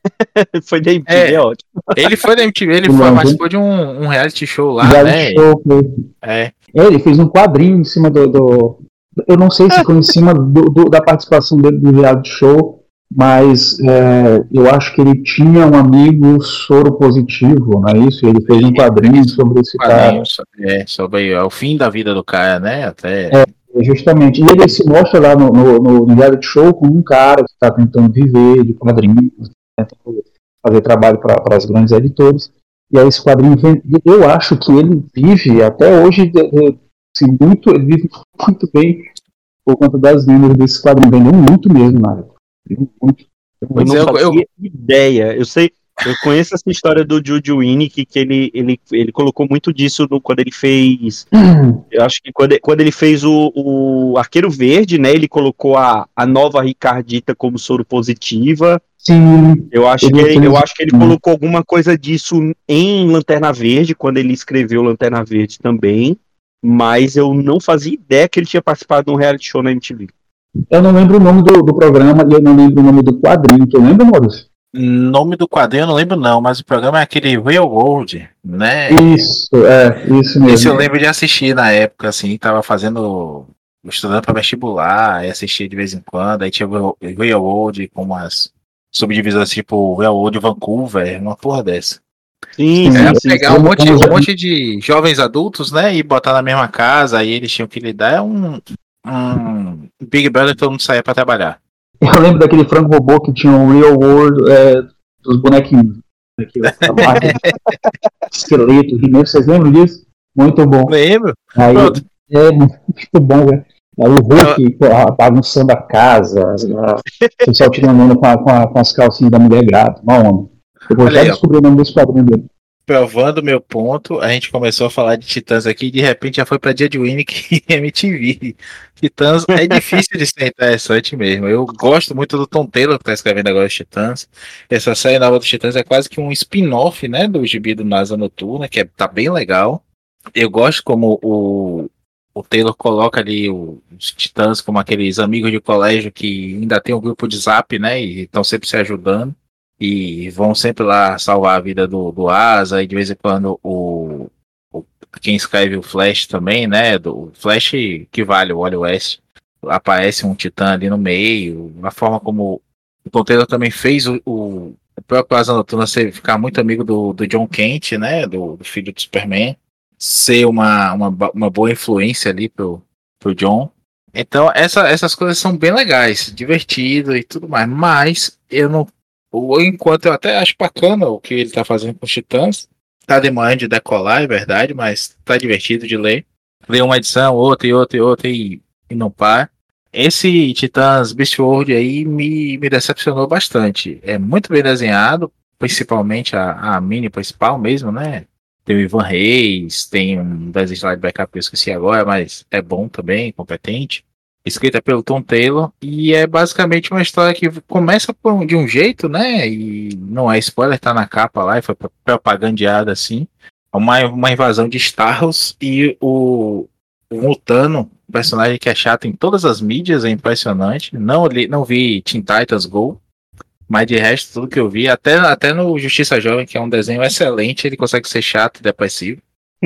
Foi da M T V, é, é ótimo. Ele foi da M T V, ele foi, participou de um, um reality show lá, reality né? Show, é. é, ele fez um quadrinho em cima do... do eu não sei se foi em cima do, do, da participação dele do reality show, mas é, eu acho que ele tinha um amigo soro positivo, não é isso? Ele fez um quadrinho sobre esse quadrinho, cara. É, sobre é, o fim da vida do cara, né? Até... É, justamente. E ele se mostra lá no, no, no reality show como um cara que está tentando viver de quadrinhos, tentando fazer trabalho para as grandes editoras. E aí esse quadrinho vem, eu acho que ele vive até hoje, assim, muito, ele vive muito bem por conta das vendas desse quadrinho. Vendeu muito mesmo, na época. Muito. Eu não fazia eu... ideia. Eu sei, eu conheço essa história do Judy Winnick, que ele, ele, ele colocou muito disso no, quando ele fez. Eu acho que quando, quando ele fez o, o Arqueiro Verde, né? Ele colocou a, a nova Ricardita como soro positiva. Sim. Eu acho que ele, eu acho que ele colocou alguma coisa disso em Lanterna Verde, quando ele escreveu Lanterna Verde também. Mas eu não fazia ideia que ele tinha participado de um reality show na M T V. Eu não lembro o nome do, do programa e eu não lembro o nome do quadrinho. Tu lembra, Maurício? Nome do quadrinho eu não lembro não, mas o programa é aquele Real World, né? Isso, é, isso mesmo. Esse eu lembro de assistir na época, assim, tava fazendo, estudando para vestibular, e assistia de vez em quando, aí tinha o Real World com umas subdivisões tipo Real World Vancouver, uma porra dessa. Sim, é, sim, pegar sim. um monte, um monte de jovens adultos, né, e botar na mesma casa, aí eles tinham que lidar, é um, um Big Brother, todo mundo saía para trabalhar. Eu lembro daquele frango robô que tinha um Real World é, dos bonequinhos. Esqueleto, vocês lembram disso? Muito bom. Lembro. Aí, é muito bom, né? Aí o Hulk bagunçando a casa, o pessoal tirando onda com, com, com as calcinhas da mulher grávida, uma onda. Eu vou já descobrir o nome desse quadrinho dele. Provando meu ponto, a gente começou a falar de Titãs aqui e de repente já foi pra Dia de Winnick e M T V. Titãs é difícil de ser interessante mesmo. Eu gosto muito do Tom Taylor que tá escrevendo agora os Titãs. Essa série nova dos Titãs é quase que um spin-off, né, do gibi do NASA Noturna, que é, tá bem legal. Eu gosto como o, o Taylor coloca ali o, os Titãs como aqueles amigos de colégio que ainda tem um grupo de zap, né, e estão sempre se ajudando. E vão sempre lá salvar a vida do, do Asa, e de vez em quando o, o quem escreve o Flash também, né? Do Flash que vale o Wally West, aparece um titã ali no meio. A forma como o Tom Taylor também fez o, o, o próprio Asa Noturna ser, ficar muito amigo do, do John Kent, né? Do, do filho do Superman, ser uma, uma, uma boa influência ali pro, pro John. Então essa, essas coisas são bem legais, divertido e tudo mais, mas eu não enquanto eu até acho bacana o que ele tá fazendo com os Titãs, tá demorando de decolar, é verdade, mas tá divertido de ler. Ler uma edição, outra e outra e outra e, e não para. Esse Titãs Beast World aí me, me decepcionou bastante. É muito bem desenhado, principalmente a, a mini principal mesmo, né? Tem o Ivan Reis, tem um das slide backup que eu esqueci agora, mas é bom também, competente. Escrita pelo Tom Taylor, e é basicamente uma história que começa por, de um jeito, né, e não é spoiler, tá na capa lá, e foi propagandeada assim, uma, uma invasão de Starros, e o, o Mutano, um personagem que é chato em todas as mídias, é impressionante, não, li, não vi Teen Titans Go, mas de resto, tudo que eu vi, até, até no Justiça Jovem, que é um desenho excelente, ele consegue ser chato e depressivo.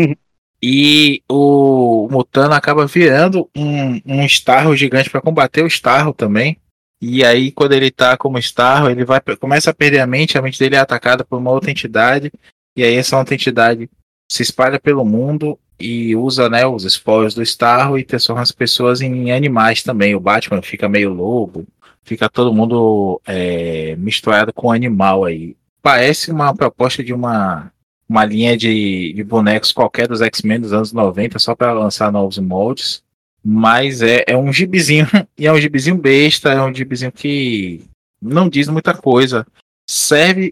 E o Mutano acaba virando um, um Starro gigante para combater o Starro também. E aí, quando ele tá como Starro, ele vai, começa a perder a mente, a mente dele é atacada por uma outra entidade. E aí essa outra entidade se espalha pelo mundo e usa, né, os esporos do Starro e transforma as pessoas em animais também. O Batman fica meio lobo, fica todo mundo é, misturado com animal aí. Parece uma proposta de uma... uma linha de, de bonecos qualquer dos X-Men dos anos noventa, só para lançar novos moldes, mas é, é um gibizinho, e é um gibizinho besta, é um gibizinho que não diz muita coisa, serve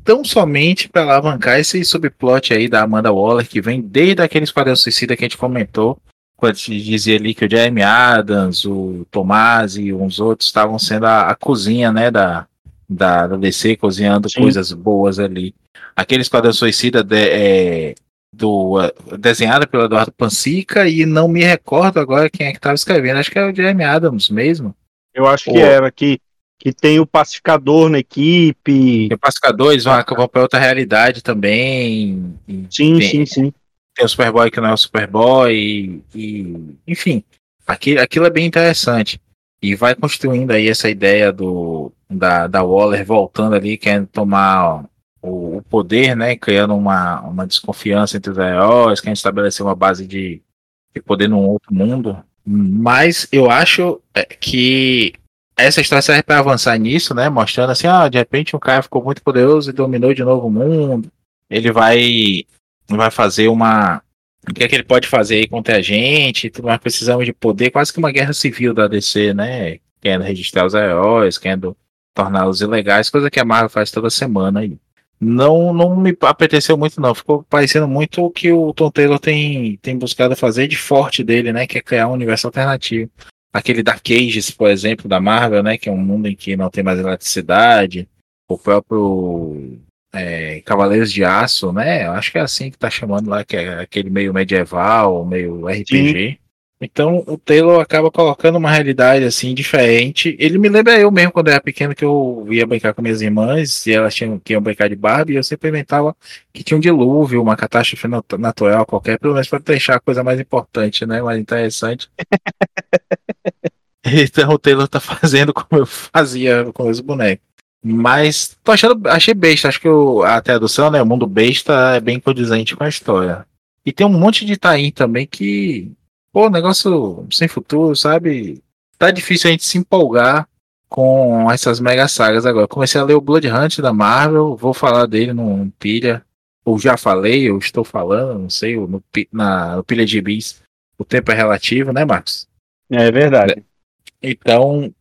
tão somente para alavancar esse subplot aí da Amanda Waller, que vem desde aquele Esquadrão Suicida que a gente comentou, quando a gente dizia ali que o Jeremy Adams, o Tomás e uns outros estavam sendo a, a cozinha, né, da, da, da D C, cozinhando Sim. coisas boas ali. Aquele Esquadrão Suicida de, é, do, uh, desenhado pelo Eduardo Pansica, e não me recordo agora quem é que estava escrevendo, acho que era o Jeremy Adams mesmo. Eu acho Pô. que era, que, que tem o Pacificador na equipe. Tem o Pacificador, eles vão, ah. vão para outra realidade também. Sim, tem, sim, sim. Tem o Superboy que não é o Superboy, e, e enfim, aquilo, aquilo é bem interessante. E vai construindo aí essa ideia do, da, da Waller voltando ali, querendo tomar o, o poder, né? Criando uma, uma desconfiança entre os heróis, querendo estabelecer uma base de, de poder num outro mundo. Mas eu acho que essa história serve para avançar nisso, né? Mostrando assim, ah, de repente um cara ficou muito poderoso e dominou de novo o mundo. Ele vai, vai fazer uma... O que é que ele pode fazer aí contra a gente? Nós precisamos de poder, quase que uma guerra civil da D C, né? Querendo registrar os heróis, querendo torná-los ilegais, coisa que a Marvel faz toda semana aí. Não, não me apeteceu muito, não. Ficou parecendo muito o que o Tom Taylor tem, tem buscado fazer de forte dele, né? Que é criar um universo alternativo. Aquele Dark Ages, por exemplo, da Marvel, né? Que é um mundo em que não tem mais eletricidade. O próprio é, Cavaleiros de Aço, né? Eu acho que é assim que tá chamando lá, que é aquele meio medieval, meio R P G. Sim. Então o Taylor acaba colocando uma realidade assim diferente. Ele me lembra eu mesmo quando eu era pequeno, que eu ia brincar com minhas irmãs e elas tinham que iam brincar de Barbie, e eu sempre inventava que tinha um dilúvio, uma catástrofe natural qualquer, pelo menos para deixar a coisa mais importante, né? Mais interessante. Então o Taylor tá fazendo como eu fazia com os bonecos. Mas tô achando, achei besta. Acho que o, a tradução, né? O mundo besta é bem condizente com a história. E tem um monte de Taim também que... Pô, negócio sem futuro, sabe? Tá difícil a gente se empolgar com essas mega sagas agora. Comecei a ler o Blood Hunt da Marvel, vou falar dele no Pilha, ou já falei, ou estou falando, não sei, no, na, no Pilha de Bis. O tempo é relativo, né, Marcos? É verdade. Então,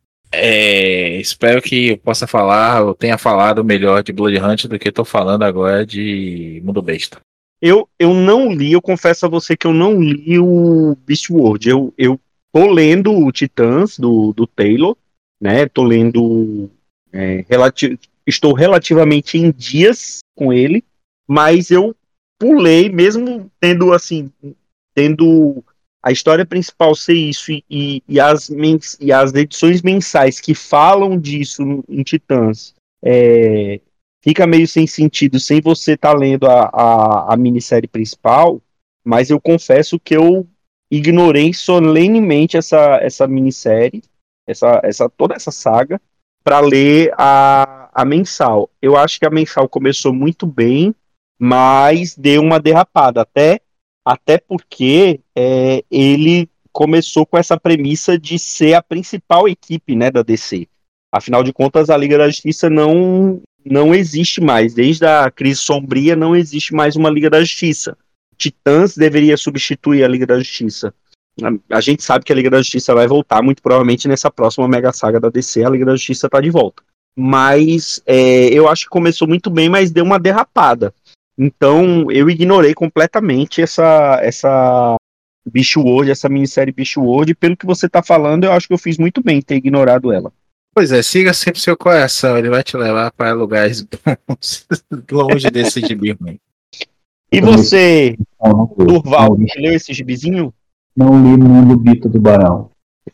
é, espero que eu possa falar, eu tenha falado melhor de Blood Hunt do que estou falando agora de Mundo Besta. Eu, eu não li, eu confesso a você que eu não li o Beast World. Eu, eu tô lendo o Titãs do, do Taylor, né? Tô lendo. É, relati- estou relativamente em dias com ele, mas eu pulei, mesmo tendo assim, tendo a história principal ser isso e, e, e, as, mens- e as edições mensais que falam disso em Titãs. É, fica meio sem sentido sem você estar tá lendo a, a, a minissérie principal, mas eu confesso que eu ignorei solenemente essa, essa minissérie, essa, essa, toda essa saga, para ler a, a mensal. Eu acho que a mensal começou muito bem, mas deu uma derrapada, até, até porque é, ele começou com essa premissa de ser a principal equipe, né, da D C. Afinal de contas, a Liga da Justiça não, não existe mais. Desde a crise sombria, não existe mais uma Liga da Justiça. Titãs deveria substituir a Liga da Justiça. A, a gente sabe que a Liga da Justiça vai voltar, muito provavelmente nessa próxima mega saga da D C, a Liga da Justiça está de volta. Mas é, eu acho que começou muito bem, mas deu uma derrapada. Então eu ignorei completamente essa, essa Beast World, essa minissérie Beast World, e pelo que você está falando, eu acho que eu fiz muito bem em ter ignorado ela. Pois é, siga sempre seu coração, ele vai te levar para lugares bons, longe desse gibi ruim. E você, não, não, Durval, não, leu esse gibizinho? Não li no Mundo Bito do Barão.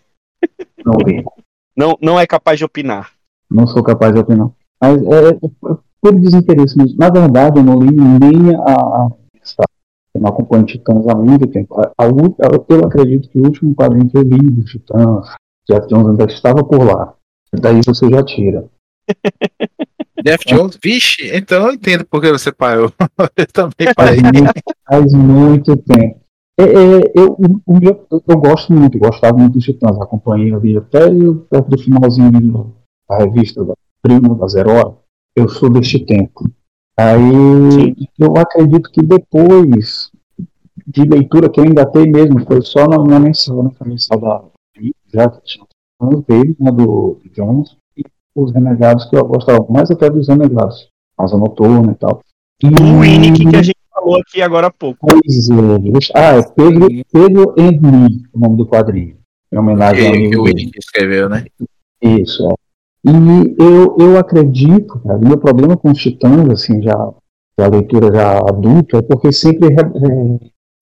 Não li. Não, não é capaz de opinar. Não sou capaz de opinar. Mas é, é por desinteresse mesmo. Na verdade, eu não li nem a... a eu não acompanho Titãs há muito tempo. A, a, a, eu acredito que o último quadrinho que eu li dos Titãs, Jeff Jones ainda estava por lá. Daí você já tira. Jeff Jones? Vixe, então eu entendo por que você parou. Eu também parei. Faz muito tempo. É, é, eu, eu, eu, eu gosto muito, gostava muito dos Titãs. Acompanhei ali até perto do finalzinho da revista da Prima, da Zero Hora. Eu sou deste tempo. Aí Sim. eu acredito que depois de leitura que eu engatei mesmo, foi só na, na mensal, né? Na mensal da já tinha dele, né, do Jones, e os Renegados, que eu gostava mais até dos Renegados. Asa Noturna e tal. E o Winnick que a gente falou aqui agora há pouco. Pois é. Ah, é Pedro, Pedro and Me, o nome do quadrinho. Em homenagem ao amigo que o dele. Winnick escreveu, né? Isso, é. E eu, eu acredito, cara, meu problema com os Titãs, assim, já, a leitura já adulta, é porque sempre, é,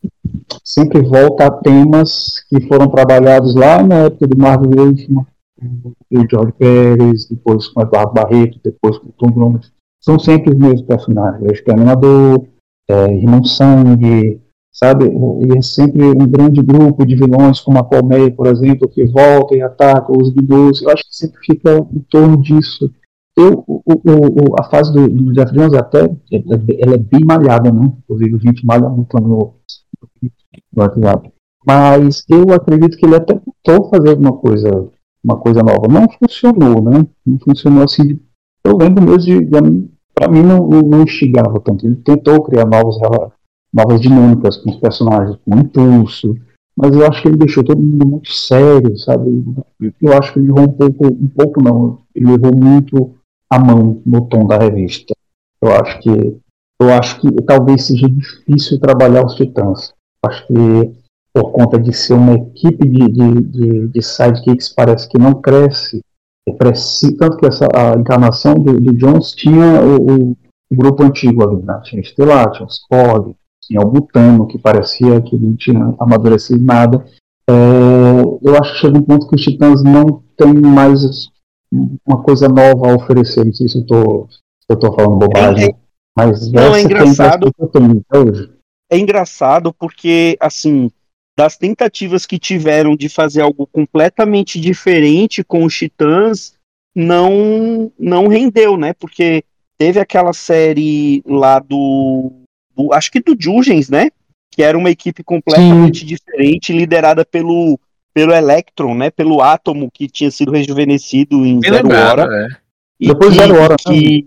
sempre volta a temas que foram trabalhados lá na época do Marvel Wolfman, o George Pérez, depois com o Eduardo Barreto, depois com o Tom Bruno. São sempre os mesmos personagens. O Exterminador, é, Irmão Sangue, sabe? E é sempre um grande grupo de vilões, como a Colmeia, por exemplo, que volta e ataca os Gnus. Eu acho que sempre fica em torno disso. Eu, o, o, a fase do, do Jeff Jones até ela é bem malhada, né? Inclusive, a gente malha muito no, no WhatsApp. Mas eu acredito que ele até tentou fazer alguma coisa, uma coisa nova. Não funcionou, né? Não funcionou assim. Eu lembro mesmo de, de para mim não, não, não instigava tanto. Ele tentou criar novos novas dinâmicas com os personagens, com impulso, mas eu acho que ele deixou todo mundo muito sério, sabe? Eu acho que ele errou um pouco, um pouco não, ele errou muito a mão no tom da revista. Eu acho que, eu acho que talvez seja difícil trabalhar os Titãs. Acho que por conta de ser uma equipe de, de, de, de sidekicks parece que não cresce, cresce tanto que essa, a encarnação do, do Jones tinha o, o, o grupo antigo ali, né? Tinha Estelar, tinha os Korg, tinha o Butano, que parecia que não tinha amadurecido nada. É, eu acho que chega um ponto que os Titãs não têm mais uma coisa nova a oferecer. Não sei se eu estou falando bobagem, é, mas não, essa é engraçado. Que eu tenho hoje. É engraçado porque, assim, das tentativas que tiveram de fazer algo completamente diferente com os Titãs, não, não rendeu, né? Porque teve aquela série lá do, do acho que do Jurgens, né? Que era uma equipe completamente Sim. diferente, liderada pelo, pelo Electron, né? Pelo Átomo, que tinha sido rejuvenescido em Bem Zero lembrado, Hora. É. E Depois que, Zero Hora. Que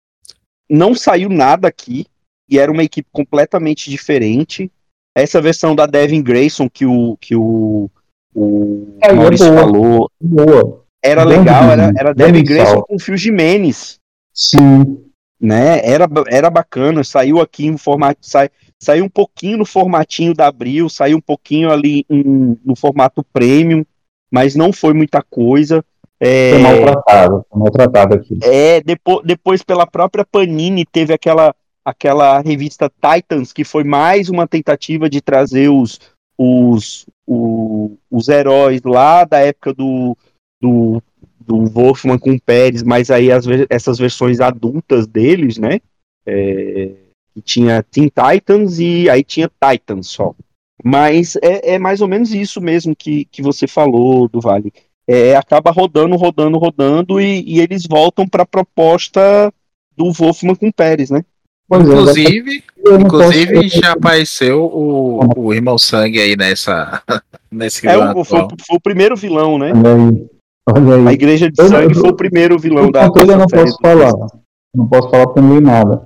não saiu nada aqui, e era uma equipe completamente diferente. Essa versão da Devin Grayson que o, que o, o é, Maurício é boa, falou boa. Era Bem legal, era, era Devin Grayson com o Phil Jimenez. Sim. Né? Era, era bacana, saiu aqui em formato, sai, saiu um pouquinho no formatinho da Abril, saiu um pouquinho ali em, no formato premium, mas não foi muita coisa. É, foi maltratado, foi maltratado aqui. É, depois, depois pela própria Panini teve aquela aquela revista Titans, que foi mais uma tentativa de trazer os, os, o, os heróis lá da época do, do, do Wolfman com o Pérez, mas aí as, essas versões adultas deles, né? É, tinha Teen Titans e aí tinha Titans só. Mas é, é mais ou menos isso mesmo que, que você falou, do Vale. É, acaba rodando, rodando, rodando e, e eles voltam para a proposta do Wolfman com o Pérez, né? Pois inclusive, é, inclusive posso... já apareceu o, o Irmão Sangue aí nessa. nesse é, o, foi, foi o primeiro vilão, né? Olha aí. Olha aí. A Igreja de eu, Sangue eu, foi o primeiro vilão eu, da. Eu não posso falar. Não posso falar porque não li nada.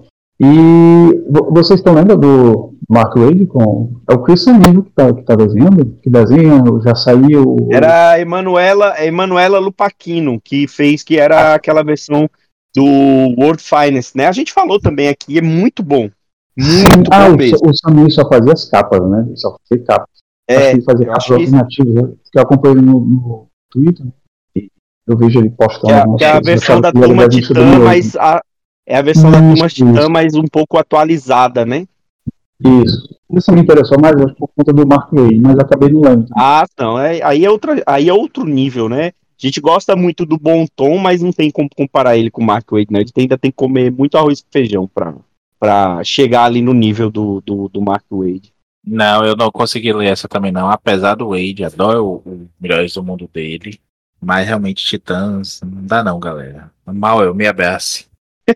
E vocês estão lembrando do Mark Waid com. É o Chris Samir que está que tá desenhando? Que desenha, já saiu. Era a Emanuela, a Emanuela Lupaquino, que fez, que era aquela versão do World Finest, né? A gente falou também aqui, é muito bom. Muito ah, bom o, mesmo. O Samir só fazia as capas, né? Ele só fazia capas. É, acho que ele fazia capas alternativas, né? Que eu acompanho ele no, no Twitter. Eu vejo ele postando. Que é, que é a versão da Turma Titã, mas a, é a versão isso, da Turma Titã, mas um pouco atualizada, né? Isso. Isso me interessou mais por conta do Mark Waid, mas acabei não lendo. Ah, não. É, aí, é outra, aí é outro nível, né? A gente gosta muito do Bom Tom, mas não tem como comparar ele com o Mark Waid, né? Ele ainda tem que comer muito arroz e feijão pra, pra chegar ali no nível do, do, do Mark Waid. Não, eu não consegui ler essa também não, apesar do Waid, adoro o, o Melhores do Mundo dele, mas realmente Titãs, não dá não, galera. Mal eu, me abrace.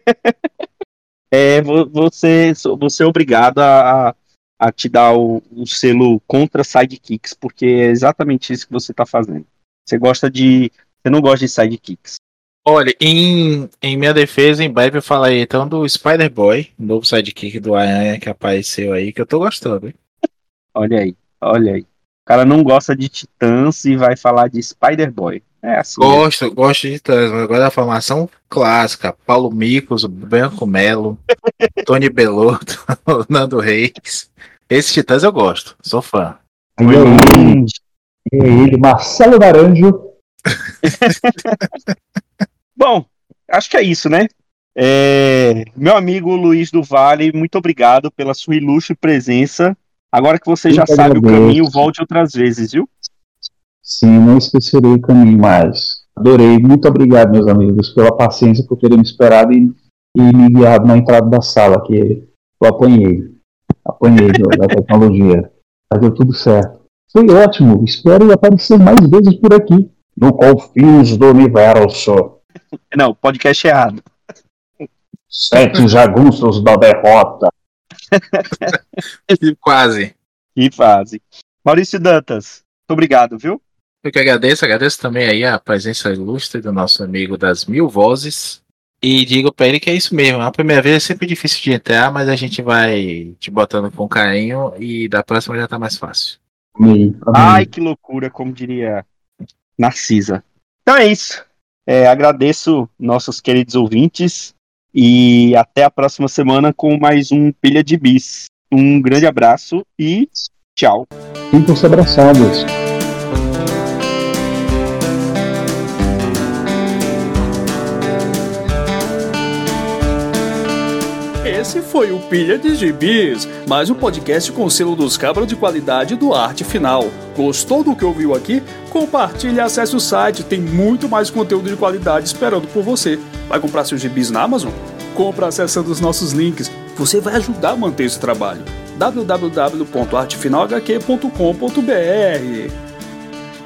É, você, você é obrigado a, a te dar o, o selo contra sidekicks, porque é exatamente isso que você tá fazendo. Você gosta de... Você não gosta de sidekicks. Olha, em, em minha defesa, em breve eu falarei então do Spider-Boy, novo sidekick do Aranha que apareceu aí, que eu tô gostando, hein? Olha aí, olha aí. O cara não gosta de Titãs e vai falar de Spider-Boy. É assim. Gosto, mesmo. gosto de Titãs, mas agora a formação clássica: Paulo Micos, Branco Melo, Tony Belotto, Nando Reis. Esses Titãs eu gosto, sou fã. E aí, e aí ele, Marcelo Naranjo. Bom, acho que é isso, né? É, meu amigo Luiz do Vale, muito obrigado pela sua ilustre presença. Agora que você eu já sabe agradeço. O caminho, volte outras vezes, viu? Sim, não esquecerei o caminho mais. Adorei, muito obrigado, meus amigos, pela paciência, por terem me esperado e, e me guiado na entrada da sala, que eu apanhei. Apanhei da tecnologia. Mas deu tudo certo. Foi ótimo, espero aparecer mais vezes por aqui, no Confins do Universo. Não, podcast errado. Sete jagunços da derrota. Quase. Que fase. Maurício Dantas, muito obrigado, viu? Eu que agradeço, agradeço também aí a presença ilustre do nosso amigo das mil vozes. E digo pra ele que é isso mesmo. A primeira vez é sempre difícil de entrar, mas a gente vai te botando com carinho e da próxima já tá mais fácil. Amém, amém. Ai, que loucura, como diria Narcisa. Então é isso. É, agradeço nossos queridos ouvintes e até a próxima semana com mais um Pilha de Bis. Um grande abraço e tchau. Sintam-se abraçados. Esse foi o Pilha de Gibis, mais um podcast com o selo dos cabras de qualidade do Arte Final. Gostou do que ouviu aqui? Compartilhe e acesse o site, tem muito mais conteúdo de qualidade esperando por você. Vai comprar seus gibis na Amazon? Compra acessando os nossos links. Você vai ajudar a manter esse trabalho. w w w ponto arte final h q ponto com ponto b r